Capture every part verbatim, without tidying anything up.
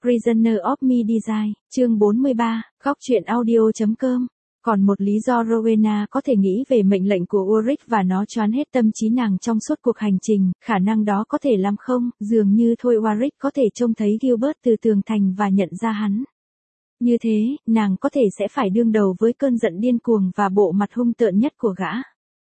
Prisoner of Me Design, chương bốn mươi ba, góc truyện audio.com. Còn một lý do Rowena có thể nghĩ về mệnh lệnh của Ulrich và nó choán hết tâm trí nàng trong suốt cuộc hành trình, khả năng đó có thể làm không, dường như thôi Warwick có thể trông thấy Gilbert từ tường thành và nhận ra hắn. Như thế, nàng có thể sẽ phải đương đầu với cơn giận điên cuồng và bộ mặt hung tợn nhất của gã.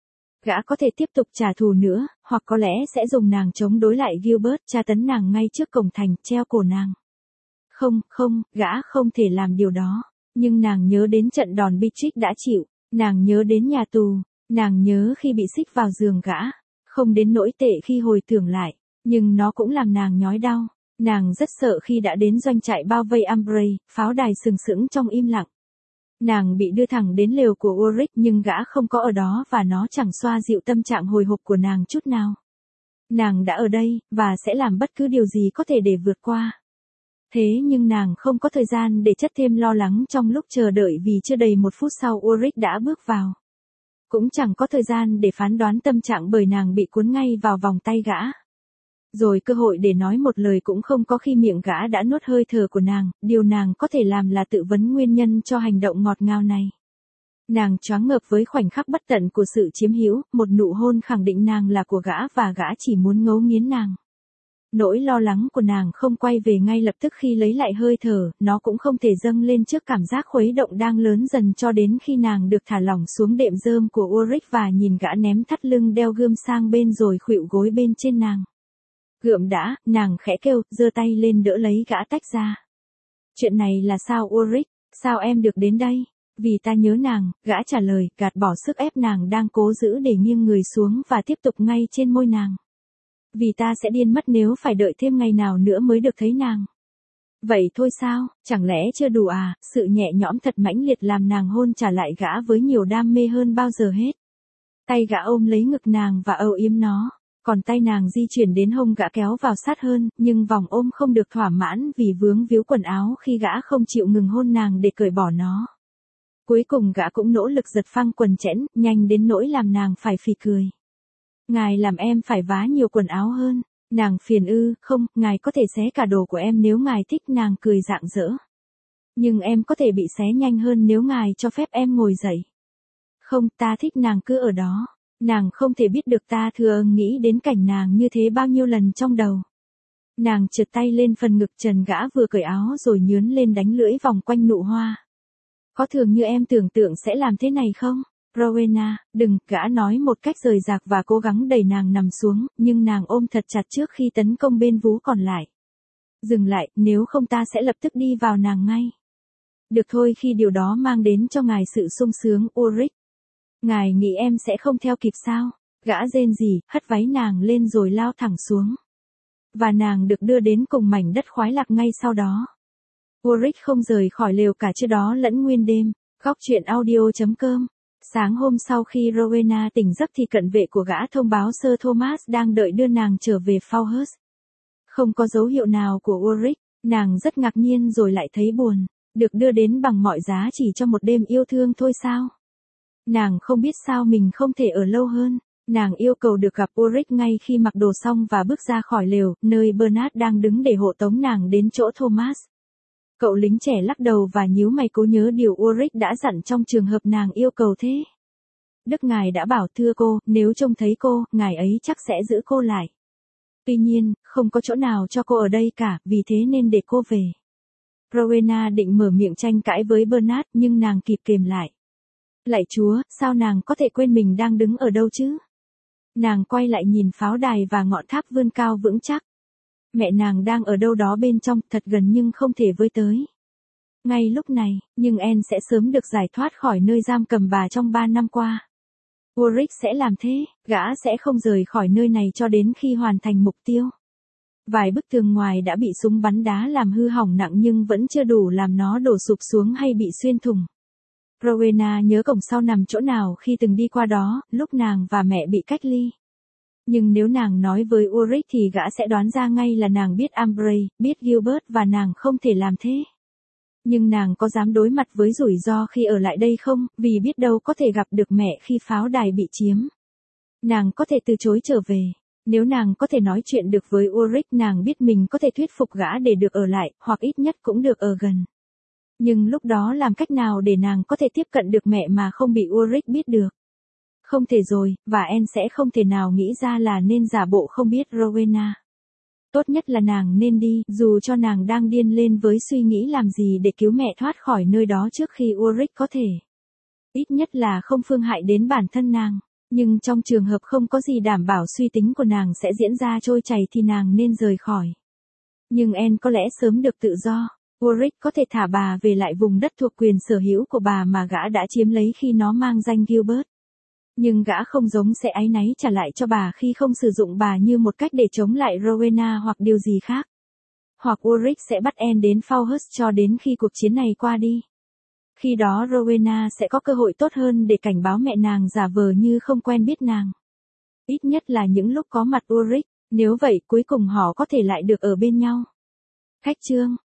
Gã có thể tiếp tục trả thù nữa, hoặc có lẽ sẽ dùng nàng chống đối lại Gilbert, tra tấn nàng ngay trước cổng thành, treo cổ nàng. Không, không, gã không thể làm điều đó. Nhưng nàng nhớ đến trận đòn Beatrix đã chịu, nàng nhớ đến nhà tù, nàng nhớ khi bị xích vào giường gã, không đến nỗi tệ khi hồi tưởng lại, nhưng nó cũng làm nàng nhói đau. Nàng rất sợ khi đã đến doanh trại bao vây Ambray, pháo đài sừng sững trong im lặng. Nàng bị đưa thẳng đến lều của Ulrich nhưng gã không có ở đó và nó chẳng xoa dịu tâm trạng hồi hộp của nàng chút nào. Nàng đã ở đây, và sẽ làm bất cứ điều gì có thể để vượt qua. Thế nhưng nàng không có thời gian để chất thêm lo lắng trong lúc chờ đợi vì chưa đầy một phút sau Ulrich đã bước vào. Cũng chẳng có thời gian để phán đoán tâm trạng bởi nàng bị cuốn ngay vào vòng tay gã. Rồi cơ hội để nói một lời cũng không có khi miệng gã đã nuốt hơi thở của nàng, điều nàng có thể làm là tự vấn nguyên nhân cho hành động ngọt ngào này. Nàng choáng ngợp với khoảnh khắc bất tận của sự chiếm hữu, một nụ hôn khẳng định nàng là của gã và gã chỉ muốn ngấu nghiến nàng. Nỗi lo lắng của nàng không quay về ngay lập tức khi lấy lại hơi thở, nó cũng không thể dâng lên trước cảm giác khuấy động đang lớn dần cho đến khi nàng được thả lỏng xuống đệm rơm của Ulrich và nhìn gã ném thắt lưng đeo gươm sang bên rồi khuỵu gối bên trên nàng. Gượm đã, nàng khẽ kêu, giơ tay lên đỡ lấy gã tách ra. Chuyện này là sao Ulrich, sao em được đến đây? Vì ta nhớ nàng, gã trả lời, gạt bỏ sức ép nàng đang cố giữ để nghiêng người xuống và tiếp tục ngay trên môi nàng. Vì ta sẽ điên mất nếu phải đợi thêm ngày nào nữa mới được thấy nàng. Vậy thôi sao, chẳng lẽ chưa đủ à, sự nhẹ nhõm thật mãnh liệt làm nàng hôn trả lại gã với nhiều đam mê hơn bao giờ hết. Tay gã ôm lấy ngực nàng và âu yếm nó, còn tay nàng di chuyển đến hông gã kéo vào sát hơn, nhưng vòng ôm không được thỏa mãn vì vướng víu quần áo khi gã không chịu ngừng hôn nàng để cởi bỏ nó. Cuối cùng gã cũng nỗ lực giật phăng quần chẽn, nhanh đến nỗi làm nàng phải phì cười. Ngài làm em phải vá nhiều quần áo hơn. Nàng phiền ư, không, ngài có thể xé cả đồ của em nếu ngài thích, nàng cười rạng rỡ. Nhưng em có thể bị xé nhanh hơn nếu ngài cho phép em ngồi dậy. Không, ta thích nàng cứ ở đó. Nàng không thể biết được ta thừa nghĩ đến cảnh nàng như thế bao nhiêu lần trong đầu. Nàng trượt tay lên phần ngực trần gã vừa cởi áo rồi nhướn lên đánh lưỡi vòng quanh nụ hoa. Có thường như em tưởng tượng sẽ làm thế này không? Rowena, đừng, gã nói một cách rời rạc và cố gắng đẩy nàng nằm xuống, nhưng nàng ôm thật chặt trước khi tấn công bên vú còn lại. Dừng lại, nếu không ta sẽ lập tức đi vào nàng ngay. Được thôi, khi điều đó mang đến cho ngài sự sung sướng, Ulrich. Ngài nghĩ em sẽ không theo kịp sao? Gã rên rỉ, hất váy nàng lên rồi lao thẳng xuống. Và nàng được đưa đến cùng mảnh đất khoái lạc ngay sau đó. Ulrich không rời khỏi lều cả trưa đó lẫn nguyên đêm. Góc truyện audio.com. Sáng hôm sau khi Rowena tỉnh giấc thì cận vệ của gã thông báo Sir Thomas đang đợi đưa nàng trở về Fauhurst. Không có dấu hiệu nào của Ulrich, nàng rất ngạc nhiên rồi lại thấy buồn. Được đưa đến bằng mọi giá chỉ cho một đêm yêu thương thôi sao? Nàng không biết sao mình không thể ở lâu hơn. Nàng yêu cầu được gặp Ulrich ngay khi mặc đồ xong và bước ra khỏi lều, nơi Bernard đang đứng để hộ tống nàng đến chỗ Thomas. Cậu lính trẻ lắc đầu và nhíu mày cố nhớ điều Ulrich đã dặn trong trường hợp nàng yêu cầu thế. Đức ngài đã bảo thưa cô, nếu trông thấy cô, ngài ấy chắc sẽ giữ cô lại. Tuy nhiên, không có chỗ nào cho cô ở đây cả, vì thế nên để cô về. Rowena định mở miệng tranh cãi với Bernard nhưng nàng kịp kềm lại. Lạy Chúa, sao nàng có thể quên mình đang đứng ở đâu chứ? Nàng quay lại nhìn pháo đài và ngọn tháp vươn cao vững chắc. Mẹ nàng đang ở đâu đó bên trong, thật gần nhưng không thể với tới. Ngay lúc này, nhưng Anne sẽ sớm được giải thoát khỏi nơi giam cầm bà trong ba năm qua. Ulrich sẽ làm thế, gã sẽ không rời khỏi nơi này cho đến khi hoàn thành mục tiêu. Vài bức tường ngoài đã bị súng bắn đá làm hư hỏng nặng nhưng vẫn chưa đủ làm nó đổ sụp xuống hay bị xuyên thủng. Rowena nhớ cổng sau nằm chỗ nào khi từng đi qua đó, lúc nàng và mẹ bị cách ly. Nhưng nếu nàng nói với Ulrich thì gã sẽ đoán ra ngay là nàng biết Ambray, biết Gilbert và nàng không thể làm thế. Nhưng nàng có dám đối mặt với rủi ro khi ở lại đây không, vì biết đâu có thể gặp được mẹ khi pháo đài bị chiếm. Nàng có thể từ chối trở về. Nếu nàng có thể nói chuyện được với Ulrich, nàng biết mình có thể thuyết phục gã để được ở lại, hoặc ít nhất cũng được ở gần. Nhưng lúc đó làm cách nào để nàng có thể tiếp cận được mẹ mà không bị Ulrich biết được? Không thể rồi, và Anne sẽ không thể nào nghĩ ra là nên giả bộ không biết Rowena. Tốt nhất là nàng nên đi, dù cho nàng đang điên lên với suy nghĩ làm gì để cứu mẹ thoát khỏi nơi đó trước khi Ulrich có thể. Ít nhất là không phương hại đến bản thân nàng. Nhưng trong trường hợp không có gì đảm bảo suy tính của nàng sẽ diễn ra trôi chảy thì nàng nên rời khỏi. Nhưng Anne có lẽ sớm được tự do. Ulrich có thể thả bà về lại vùng đất thuộc quyền sở hữu của bà mà gã đã chiếm lấy khi nó mang danh Gilbert. Nhưng gã không giống sẽ áy náy trả lại cho bà khi không sử dụng bà như một cách để chống lại Rowena hoặc điều gì khác. Hoặc Ulrich sẽ bắt Anne đến Fauhurst cho đến khi cuộc chiến này qua đi. Khi đó Rowena sẽ có cơ hội tốt hơn để cảnh báo mẹ nàng giả vờ như không quen biết nàng. Ít nhất là những lúc có mặt Ulrich, nếu vậy cuối cùng họ có thể lại được ở bên nhau. Khách chương